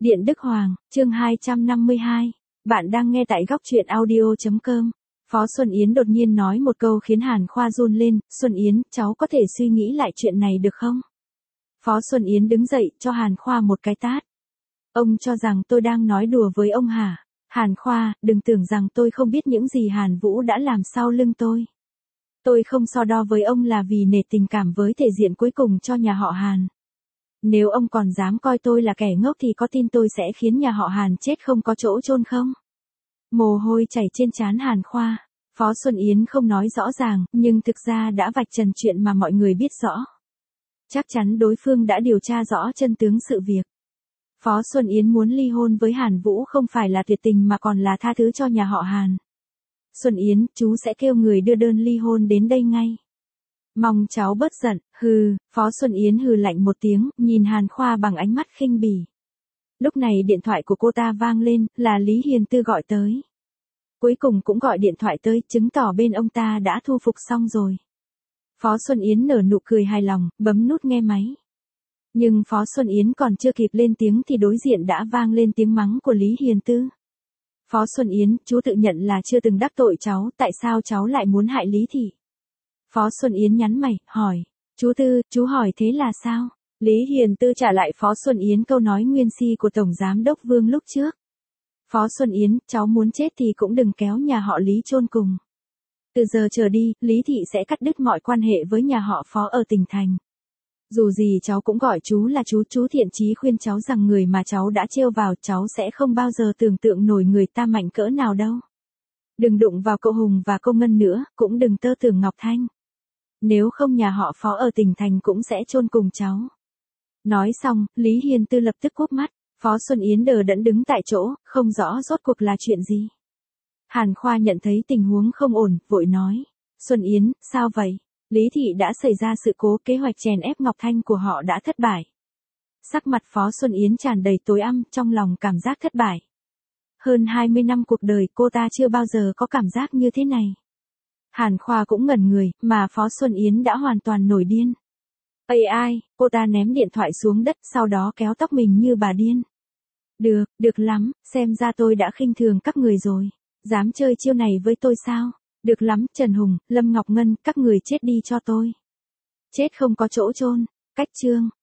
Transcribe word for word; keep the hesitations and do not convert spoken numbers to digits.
Điện Đức Hoàng, chương hai trăm năm mươi hai. Bạn đang nghe tại góc truyện audio chấm com. Phó Xuân Yến đột nhiên nói một câu khiến Hàn Khoa run lên, Xuân Yến, cháu có thể suy nghĩ lại chuyện này được không? Phó Xuân Yến đứng dậy, cho Hàn Khoa một cái tát. Ông cho rằng tôi đang nói đùa với ông hả? Hàn Khoa, đừng tưởng rằng tôi không biết những gì Hàn Vũ đã làm sau lưng tôi. Tôi không so đo với ông là vì nể tình cảm với thể diện cuối cùng cho nhà họ Hàn. Nếu ông còn dám coi tôi là kẻ ngốc thì có tin tôi sẽ khiến nhà họ Hàn chết không có chỗ chôn không? Mồ hôi chảy trên trán Hàn Khoa. Phó Xuân Yến không nói rõ ràng, nhưng thực ra đã vạch trần chuyện mà mọi người biết rõ. Chắc chắn đối phương đã điều tra rõ chân tướng sự việc. Phó Xuân Yến muốn ly hôn với Hàn Vũ không phải là tuyệt tình mà còn là tha thứ cho nhà họ Hàn. Xuân Yến, chú sẽ kêu người đưa đơn ly hôn đến đây ngay. Mong cháu bớt giận, hừ, Phó Xuân Yến hừ lạnh một tiếng, nhìn Hàn Khoa bằng ánh mắt khinh bỉ. Lúc này điện thoại của cô ta vang lên, là Lý Hiền Tư gọi tới. Cuối cùng cũng gọi điện thoại tới, chứng tỏ bên ông ta đã thu phục xong rồi. Phó Xuân Yến nở nụ cười hài lòng, bấm nút nghe máy. Nhưng Phó Xuân Yến còn chưa kịp lên tiếng thì đối diện đã vang lên tiếng mắng của Lý Hiền Tư. Phó Xuân Yến, chú tự nhận là chưa từng đắc tội cháu, tại sao cháu lại muốn hại Lý Thị? Phó Xuân Yến nhắn mày, hỏi. Chú Tư, chú hỏi thế là sao? Lý Hiền Tư trả lại Phó Xuân Yến câu nói nguyên si của Tổng Giám Đốc Vương lúc trước. Phó Xuân Yến, cháu muốn chết thì cũng đừng kéo nhà họ Lý chôn cùng. Từ giờ trở đi, Lý Thị sẽ cắt đứt mọi quan hệ với nhà họ Phó ở tỉnh thành. Dù gì cháu cũng gọi chú là chú, chú thiện chí khuyên cháu rằng người mà cháu đã trêu vào cháu sẽ không bao giờ tưởng tượng nổi người ta mạnh cỡ nào đâu. Đừng đụng vào cậu Hùng và cô Ngân nữa, cũng đừng tơ tưởng Ngọc Thanh. Nếu không nhà họ Phó ở tỉnh thành cũng sẽ chôn cùng cháu. Nói xong, Lý Hiền Tư lập tức cúp mắt. Phó Xuân Yến đờ đẫn đứng tại chỗ, không rõ rốt cuộc là chuyện gì. Hàn Khoa nhận thấy tình huống không ổn, vội nói. Xuân Yến, sao vậy? Lý Thị đã xảy ra sự cố, kế hoạch chèn ép Ngọc Thanh của họ đã thất bại. Sắc mặt Phó Xuân Yến tràn đầy tối âm, trong lòng cảm giác thất bại. Hơn hai mươi năm cuộc đời cô ta chưa bao giờ có cảm giác như thế này. Hàn Khoa cũng ngẩn người, mà Phó Xuân Yến đã hoàn toàn nổi điên. Ây ai, cô ta ném điện thoại xuống đất, sau đó kéo tóc mình như bà điên. Được, được lắm, xem ra tôi đã khinh thường các người rồi. Dám chơi chiêu này với tôi sao? Được lắm, Trần Hùng, Lâm Ngọc Ngân, các người chết đi cho tôi. Chết không có chỗ chôn. Cách chương.